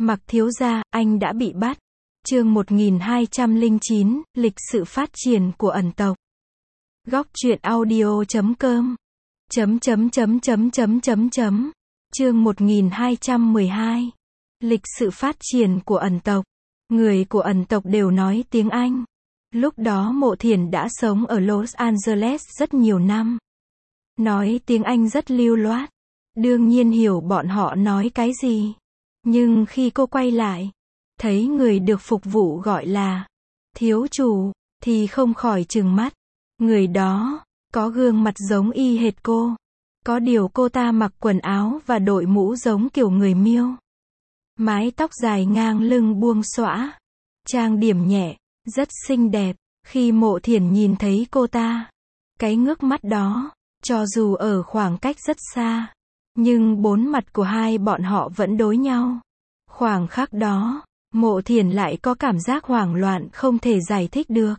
Mặc thiếu gia, anh đã bị bắt. Chương 1209, lịch sự phát triển của ẩn tộc. Góc truyện audio.com. Chương 1212. Lịch sự phát triển của ẩn tộc. Người của ẩn tộc đều nói tiếng Anh. Lúc đó Mộ Thiển đã sống ở Los Angeles rất nhiều năm. Nói tiếng Anh rất lưu loát. Đương nhiên hiểu bọn họ nói cái gì. Nhưng khi cô quay lại, thấy người được phục vụ gọi là thiếu chủ, thì không khỏi trừng mắt. Người đó, có gương mặt giống y hệt cô. Có điều cô ta mặc quần áo và đội mũ giống kiểu người Miêu. Mái tóc dài ngang lưng buông xõa. Trang điểm nhẹ, rất xinh đẹp. Khi Mộ Thiển nhìn thấy cô ta, cái ngước mắt đó, cho dù ở khoảng cách rất xa, nhưng bốn mặt của hai bọn họ vẫn đối nhau. Khoảng khắc đó, Mộ Thiển lại có cảm giác hoảng loạn không thể giải thích được.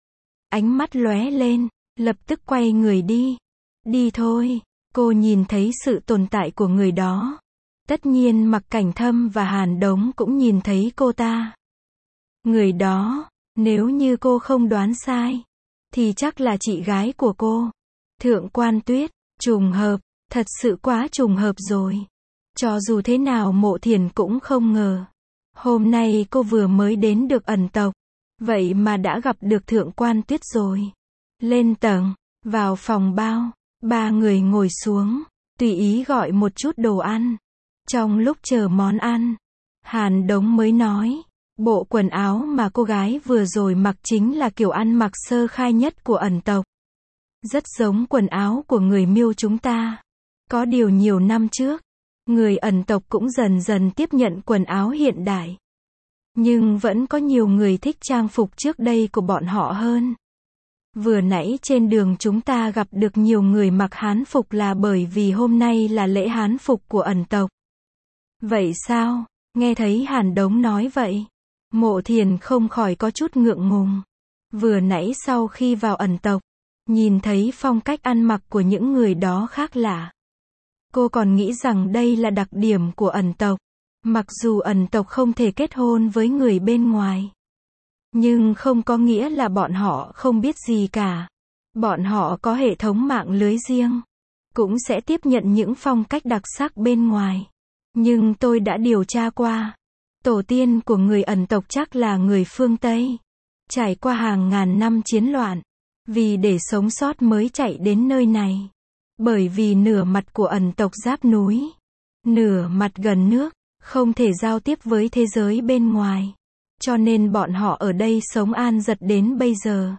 Ánh mắt lóe lên, lập tức quay người đi. Đi thôi, cô nhìn thấy sự tồn tại của người đó. Tất nhiên Mặc Cảnh Thâm và Hàn Đống cũng nhìn thấy cô ta. Người đó, nếu như cô không đoán sai, thì chắc là chị gái của cô. Thượng Quan Tuyết, trùng hợp, thật sự quá trùng hợp rồi. Cho dù thế nào Mộ Thiển cũng không ngờ. Hôm nay cô vừa mới đến được ẩn tộc. Vậy mà đã gặp được Thượng Quan Tuyết rồi. Lên tầng, vào phòng bao, ba người ngồi xuống, tùy ý gọi một chút đồ ăn. Trong lúc chờ món ăn, Hàn Đống mới nói, bộ quần áo mà cô gái vừa rồi mặc chính là kiểu ăn mặc sơ khai nhất của ẩn tộc. Rất giống quần áo của người Miêu chúng ta. Có điều nhiều năm trước, người ẩn tộc cũng dần dần tiếp nhận quần áo hiện đại. Nhưng vẫn có nhiều người thích trang phục trước đây của bọn họ hơn. Vừa nãy trên đường chúng ta gặp được nhiều người mặc hán phục là bởi vì hôm nay là lễ hán phục của ẩn tộc. Vậy sao? Nghe thấy Hàn Đống nói vậy, Mộ Thiển không khỏi có chút ngượng ngùng. Vừa nãy sau khi vào ẩn tộc, nhìn thấy phong cách ăn mặc của những người đó khác lạ. Cô còn nghĩ rằng đây là đặc điểm của ẩn tộc. Mặc dù ẩn tộc không thể kết hôn với người bên ngoài, nhưng không có nghĩa là bọn họ không biết gì cả. Bọn họ có hệ thống mạng lưới riêng, cũng sẽ tiếp nhận những phong cách đặc sắc bên ngoài. Nhưng tôi đã điều tra qua, tổ tiên của người ẩn tộc chắc là người phương Tây. Trải qua hàng ngàn năm chiến loạn, vì để sống sót mới chạy đến nơi này. Bởi vì nửa mặt của ẩn tộc giáp núi, nửa mặt gần nước, không thể giao tiếp với thế giới bên ngoài. Cho nên bọn họ ở đây sống an giật đến bây giờ.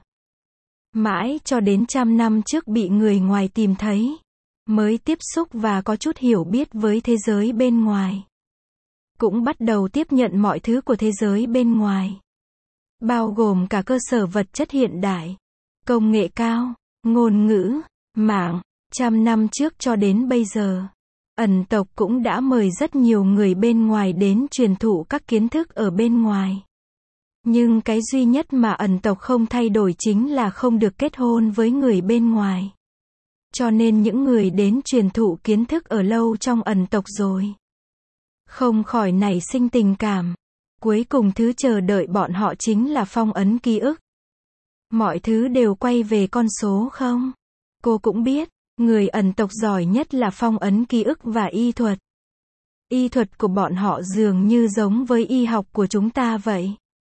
Mãi cho đến 100 năm trước bị người ngoài tìm thấy, mới tiếp xúc và có chút hiểu biết với thế giới bên ngoài. Cũng bắt đầu tiếp nhận mọi thứ của thế giới bên ngoài. Bao gồm cả cơ sở vật chất hiện đại, công nghệ cao, ngôn ngữ, mạng. 100 năm trước cho đến bây giờ, ẩn tộc cũng đã mời rất nhiều người bên ngoài đến truyền thụ các kiến thức ở bên ngoài. Nhưng cái duy nhất mà ẩn tộc không thay đổi chính là không được kết hôn với người bên ngoài. Cho nên những người đến truyền thụ kiến thức ở lâu trong ẩn tộc rồi, không khỏi nảy sinh tình cảm. Cuối cùng thứ chờ đợi bọn họ chính là phong ấn ký ức. Mọi thứ đều quay về con số không. Cô cũng biết, người ẩn tộc giỏi nhất là phong ấn ký ức và y thuật. Y thuật của bọn họ dường như giống với y học của chúng ta vậy.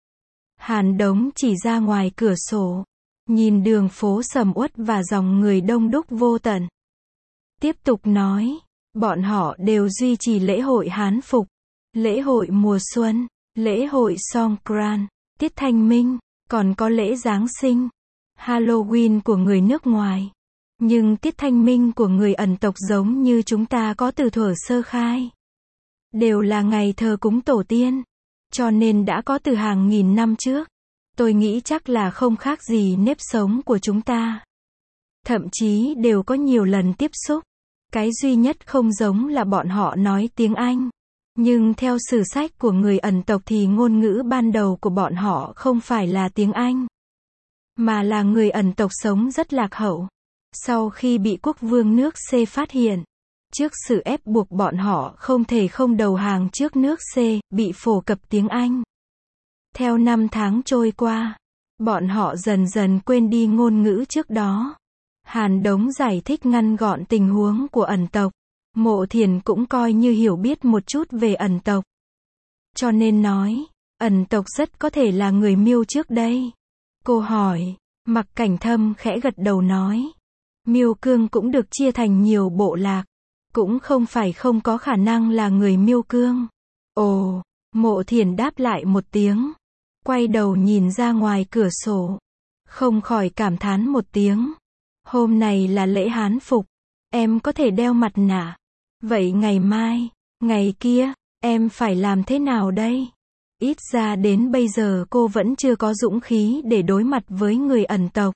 Hàn Đống chỉ ra ngoài cửa sổ, nhìn đường phố sầm uất và dòng người đông đúc vô tận. Tiếp tục nói, bọn họ đều duy trì lễ hội hán phục, lễ hội mùa xuân, lễ hội Songkran, tiết thanh minh, còn có lễ Giáng sinh, Halloween của người nước ngoài. Nhưng tiết thanh minh của người ẩn tộc giống như chúng ta có từ thuở sơ khai. Đều là ngày thờ cúng tổ tiên. Cho nên đã có từ hàng nghìn năm trước. Tôi nghĩ chắc là không khác gì nếp sống của chúng ta. Thậm chí đều có nhiều lần tiếp xúc. Cái duy nhất không giống là bọn họ nói tiếng Anh. Nhưng theo sử sách của người ẩn tộc thì ngôn ngữ ban đầu của bọn họ không phải là tiếng Anh, mà là người ẩn tộc sống rất lạc hậu. Sau khi bị quốc vương nước C phát hiện, Trước sự ép buộc bọn họ không thể không đầu hàng trước nước C, bị phổ cập tiếng Anh. Theo năm tháng trôi qua, bọn họ dần dần quên đi ngôn ngữ trước đó. Hàn Đống giải thích ngắn gọn tình huống của ẩn tộc. Mộ Thiền cũng coi như hiểu biết một chút về ẩn tộc. Cho nên nói, ẩn tộc rất có thể là người Miêu trước đây. Cô hỏi, Mặc Cảnh Thâm khẽ gật đầu nói. Miêu Cương cũng được chia thành nhiều bộ lạc. Cũng không phải không có khả năng là người Miêu Cương. Ồ, Mộ Thiền đáp lại một tiếng. Quay đầu nhìn ra ngoài cửa sổ. Không khỏi cảm thán một tiếng. Hôm này là lễ Hán Phục. Em có thể đeo mặt nạ. Vậy ngày mai, ngày kia, em phải làm thế nào đây? Ít ra đến bây giờ cô vẫn chưa có dũng khí để đối mặt với người ẩn tộc.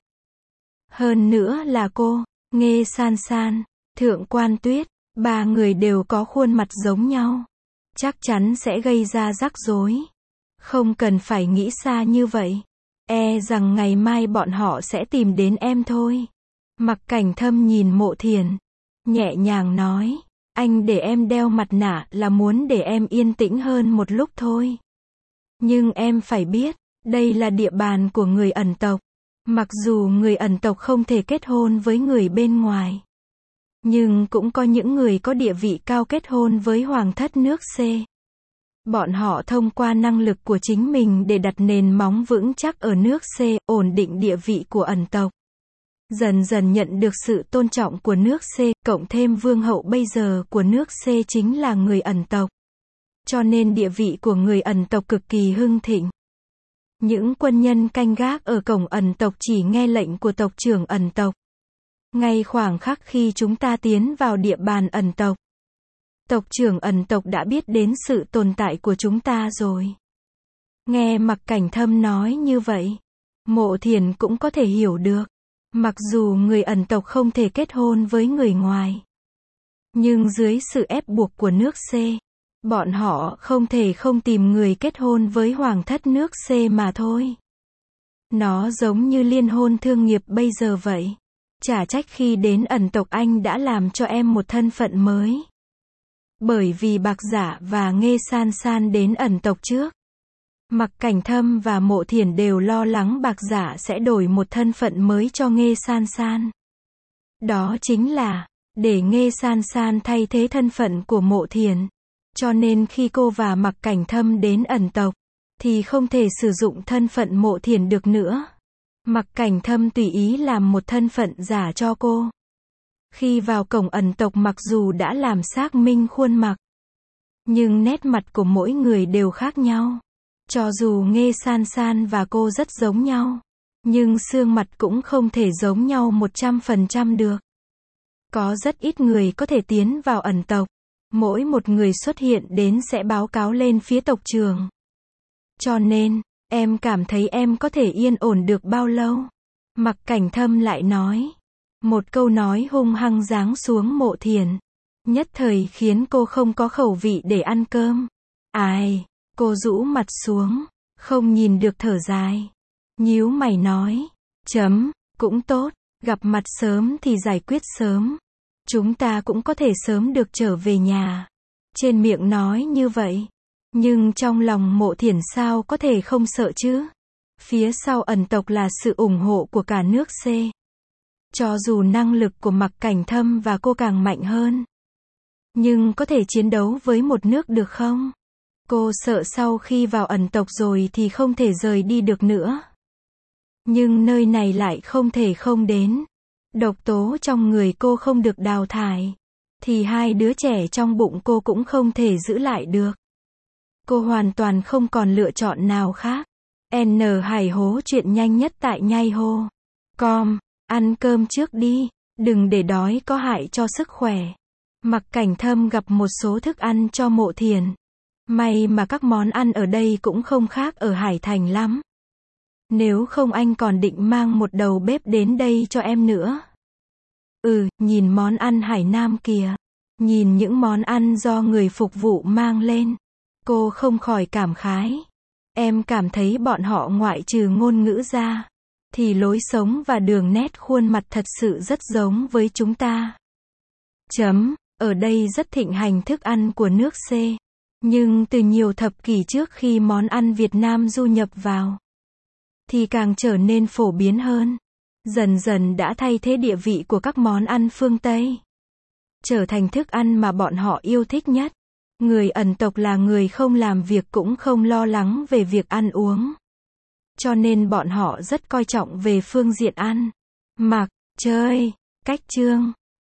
Hơn nữa là cô, Nghê San San, Thượng Quan Tuyết, ba người đều có khuôn mặt giống nhau. Chắc chắn sẽ gây ra rắc rối. Không cần phải nghĩ xa như vậy. E rằng ngày mai bọn họ sẽ tìm đến em thôi. Mặc Cảnh Thâm nhìn Mộ Thiền, nhẹ nhàng nói, anh để em đeo mặt nạ là muốn để em yên tĩnh hơn một lúc thôi. Nhưng em phải biết, đây là địa bàn của người ẩn tộc. Mặc dù người ẩn tộc không thể kết hôn với người bên ngoài, nhưng cũng có những người có địa vị cao kết hôn với hoàng thất nước C. Bọn họ thông qua năng lực của chính mình để đặt nền móng vững chắc ở nước C, ổn định địa vị của ẩn tộc. Dần dần nhận được sự tôn trọng của nước C, cộng thêm vương hậu bây giờ của nước C chính là người ẩn tộc. Cho nên địa vị của người ẩn tộc cực kỳ hưng thịnh. Những quân nhân canh gác ở cổng ẩn tộc chỉ nghe lệnh của tộc trưởng ẩn tộc. Ngay khoảng khắc khi chúng ta tiến vào địa bàn ẩn tộc, tộc trưởng ẩn tộc đã biết đến sự tồn tại của chúng ta rồi. Nghe Mặc Cảnh Thâm nói như vậy, Mộ Thiền cũng có thể hiểu được. Mặc dù người ẩn tộc không thể kết hôn với người ngoài, nhưng dưới sự ép buộc của nước C, bọn họ không thể không tìm người kết hôn với hoàng thất nước C mà thôi. Nó giống như liên hôn thương nghiệp bây giờ vậy. Chả trách khi đến ẩn tộc anh đã làm cho em một thân phận mới. Bởi vì Bạc Giả và Nghê San San đến ẩn tộc trước. Mặc Cảnh Thâm và Mộ Thiền đều lo lắng Bạc Giả sẽ đổi một thân phận mới cho Nghê San San. Đó chính là, để Nghê San San thay thế thân phận của Mộ Thiền. Cho nên khi cô và Mặc Cảnh Thâm đến ẩn tộc, thì không thể sử dụng thân phận Mộ Thiền được nữa. Mặc Cảnh Thâm tùy ý làm một thân phận giả cho cô. Khi vào cổng ẩn tộc mặc dù đã làm xác minh khuôn mặt, nhưng nét mặt của mỗi người đều khác nhau. Cho dù Nghê San San và cô rất giống nhau, nhưng xương mặt cũng không thể giống nhau 100% được. Có rất ít người có thể tiến vào ẩn tộc. Mỗi một người xuất hiện đến sẽ báo cáo lên phía tộc trưởng. Cho nên, em cảm thấy em có thể yên ổn được bao lâu? Mặc Cảnh Thâm lại nói. Một câu nói hung hăng giáng xuống Mộ Thiền. Nhất thời khiến cô không có khẩu vị để ăn cơm. Ai? Cô rũ mặt xuống, không nhìn được thở dài. Nhíu mày nói. Cũng tốt, gặp mặt sớm thì giải quyết sớm. Chúng ta cũng có thể sớm được trở về nhà. Trên miệng nói như vậy, nhưng trong lòng Mộ Thiền sao có thể không sợ chứ? Phía sau ẩn tộc là sự ủng hộ của cả nước C. Cho dù năng lực của Mặc Cảnh Thâm và cô càng mạnh hơn, nhưng có thể chiến đấu với một nước được không? Cô sợ sau khi vào ẩn tộc rồi thì không thể rời đi được nữa. Nhưng nơi này lại không thể không đến. Độc tố trong người cô không được đào thải, thì hai đứa trẻ trong bụng cô cũng không thể giữ lại được. Cô hoàn toàn không còn lựa chọn nào khác. N Hải hố chuyện nhanh nhất tại Nhai Hô Com. Ăn cơm trước đi, đừng để đói có hại cho sức khỏe. Mặc Cảnh Thâm gặp một số thức ăn cho Mộ Thiền. May mà các món ăn ở đây cũng không khác ở Hải Thành lắm. Nếu không anh còn định mang một đầu bếp đến đây cho em nữa. Nhìn món ăn Hải Nam kìa. Nhìn những món ăn do người phục vụ mang lên. Cô không khỏi cảm khái. Em cảm thấy bọn họ ngoại trừ ngôn ngữ ra, thì lối sống và đường nét khuôn mặt thật sự rất giống với chúng ta. Ở đây rất thịnh hành thức ăn của nước C. Nhưng từ nhiều thập kỷ trước khi món ăn Việt Nam du nhập vào, thì càng trở nên phổ biến hơn. Dần dần đã thay thế địa vị của các món ăn phương Tây, trở thành thức ăn mà bọn họ yêu thích nhất. Người Ấn tộc là người không làm việc cũng không lo lắng về việc ăn uống. Cho nên bọn họ rất coi trọng về phương diện ăn, mặc, chơi, cách trương.